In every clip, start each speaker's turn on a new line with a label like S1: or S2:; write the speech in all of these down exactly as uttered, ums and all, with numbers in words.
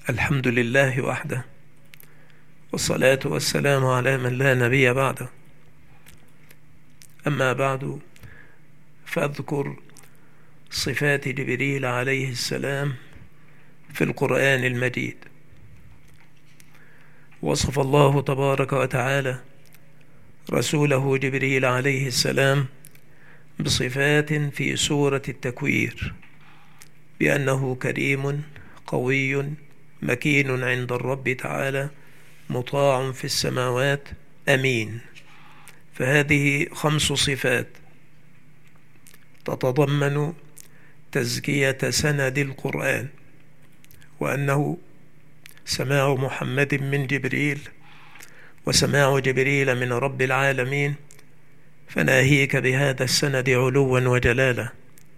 S1: الحمد لله وحده، والصلاة والسلام على من لا نبي بعده. أما بعد، فأذكر صفات جبريل عليه السلام في القرآن المجيد. وصف الله تبارك وتعالى رسوله جبريل عليه السلام بصفات في سورة التكوير، بأنه كريم قوي مكين عند الرب تعالى، مطاع في السماوات، أمين. فهذه خمس صفات تتضمن تزكية سند القرآن، وأنه سماع محمد من جبريل وسماع جبريل من رب العالمين، فناهيك بهذا السند علوا وجلالا.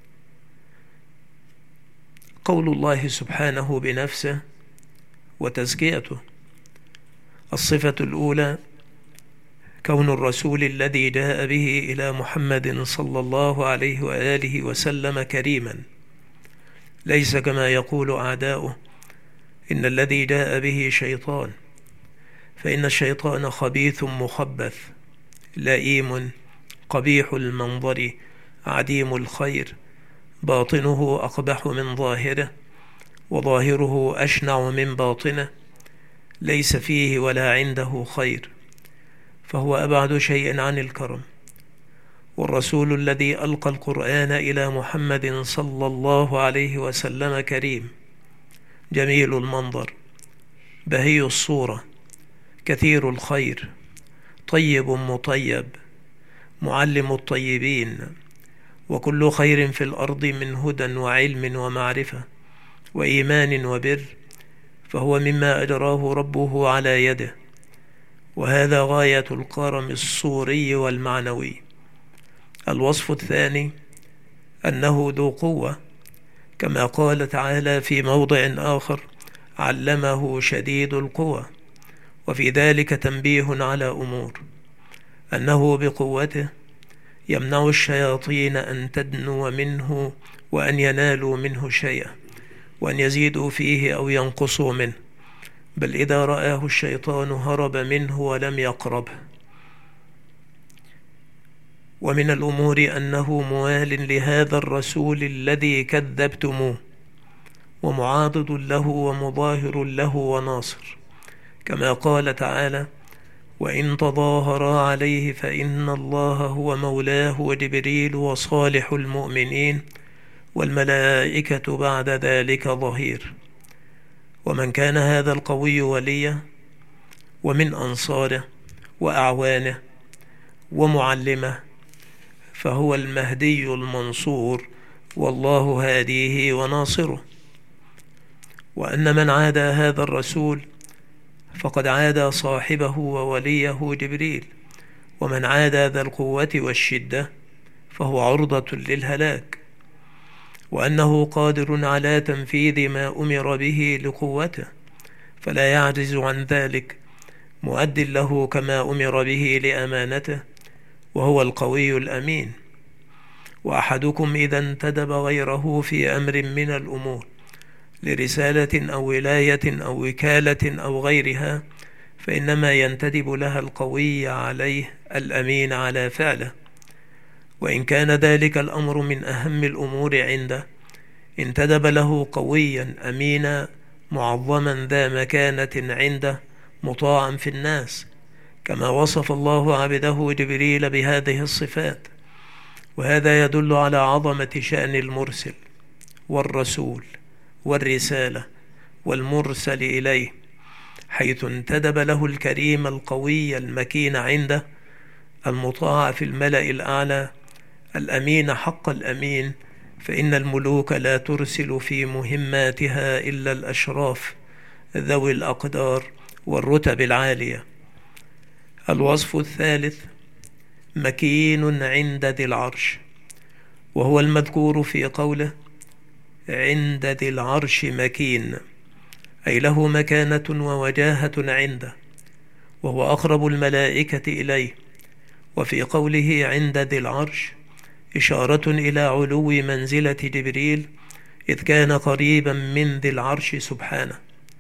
S1: قول الله سبحانه بنفسه وتزكيته. الصفة الأولى كون الرسول الذي جاء به إلى محمد صلى الله عليه وآله وسلم كريما، ليس كما يقول أعداؤه إن الذي جاء به شيطان، فإن الشيطان خبيث مخبث لئيم قبيح المنظر عديم الخير، باطنه أقبح من ظاهره وظاهره أشنع من باطنه، ليس فيه ولا عنده خير، فهو أبعد شيء عن الكرم. والرسول الذي ألقى القرآن إلى محمد صلى الله عليه وسلم كريم، جميل المنظر، بهي الصورة، كثير الخير، طيب مطيب، معلم الطيبين، وكل خير في الأرض من هدى وعلم ومعرفة وإيمان وبر، فهو مما أجراه ربه على يده. وهذا غاية الكرم الصوري والمعنوي. الوصف الثاني أنه ذو قوة، كما قال تعالى في موضع آخر: علمه شديد القوى. وفي ذلك تنبيه على أمور: أنه بقوته يمنع الشياطين أن تدنو منه وأن ينالوا منه شيئا، وأن يزيدوا فيه أو ينقصوا منه، بل إذا رآه الشيطان هرب منه ولم يقربه. ومن الأمور أنه موال لهذا الرسول الذي كذبتموه، ومعاضد له ومظاهر له وناصر، كما قال تعالى: وإن تظاهرا عليه فإن الله هو مولاه وجبريل وصالح المؤمنين والملائكة بعد ذلك ظهير. ومن كان هذا القوي وليا ومن أنصاره وأعوانه ومعلمه، فهو المهدي المنصور، والله هاديه وناصره. وأن من عادى هذا الرسول فقد عادى صاحبه ووليه جبريل، ومن عادى ذا القوة والشدة فهو عرضة للهلاك. وأنه قادر على تنفيذ ما أمر به لقوته، فلا يعجز عن ذلك، مؤد له كما أمر به لأمانته، وهو القوي الأمين. وأحدكم إذا انتدب غيره في أمر من الأمور لرسالة أو ولاية أو وكالة أو غيرها، فإنما ينتدب لها القوي عليه الأمين على فعله. وإن كان ذلك الأمر من أهم الأمور عنده، انتدب له قويا أمينا معظما ذا مكانة عنده، مطاعا في الناس، كما وصف الله عبده جبريل بهذه الصفات. وهذا يدل على عظمة شأن المرسل والرسول والرسالة والمرسل إليه، حيث انتدب له الكريم القوي المكين عنده، المطاع في الملأ الأعلى، الأمين حق الأمين. فإن الملوك لا ترسل في مهماتها إلا الأشراف ذوي الأقدار والرتب العالية. الوصف الثالث مكين عند ذي العرش، وهو المذكور في قوله: عند ذي العرش مكين، أي له مكانة ووجاهة عنده، وهو أقرب الملائكة إليه. وفي قوله عند ذي العرش إشارة إلى علو منزلة جبريل، إذ كان قريبا من ذي العرش سبحانه.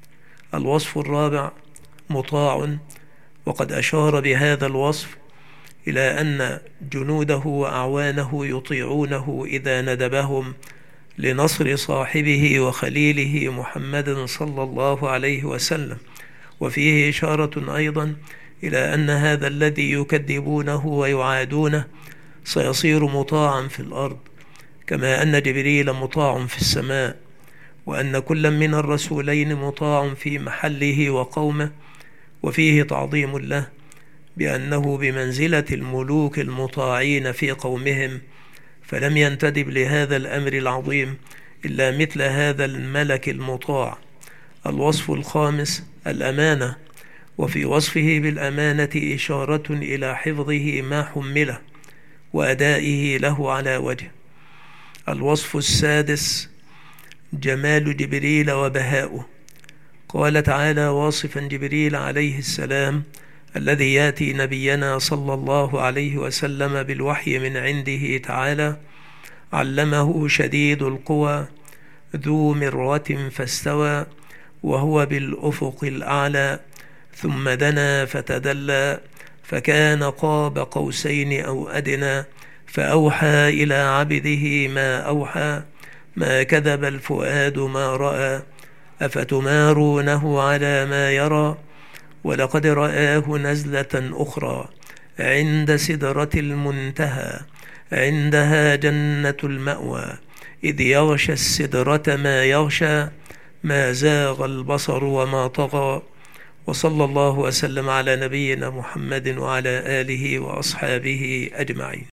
S1: الوصف الرابع مطاع، وقد أشار بهذا الوصف إلى أن جنوده وأعوانه يطيعونه إذا ندبهم لنصر صاحبه وخليله محمد صلى الله عليه وسلم. وفيه إشارة أيضا إلى أن هذا الذي يكذبونه ويعادونه سيصير مطاعا في الأرض، كما أن جبريل مطاع في السماء، وأن كل من الرسولين مطاع في محله وقومه. وفيه تعظيم له بأنه بمنزلة الملوك المطاعين في قومهم، فلم ينتدب لهذا الأمر العظيم إلا مثل هذا الملك المطاع. الوصف الخامس الأمانة، وفي وصفه بالأمانة إشارة إلى حفظه ما حمله وأدائه له على وجه. الوصف السادس جمال جبريل وبهاؤه. قال تعالى واصفا جبريل عليه السلام الذي يأتي نبينا صلى الله عليه وسلم بالوحي من عنده تعالى: علمه شديد القوى ذو مرة فاستوى وهو بالأفق الأعلى ثم دنا فتدلى فكان قاب قوسين أو أدنى فأوحى إلى عبده ما أوحى ما كذب الفؤاد ما رأى أفتمارونه على ما يرى ولقد رآه نزلة أخرى عند سدرة المنتهى عندها جنة المأوى إذ يغشى السدرة ما يغشى ما زاغ البصر وما طغى. وصلى الله وسلم على نبينا محمد وعلى آله وأصحابه أجمعين.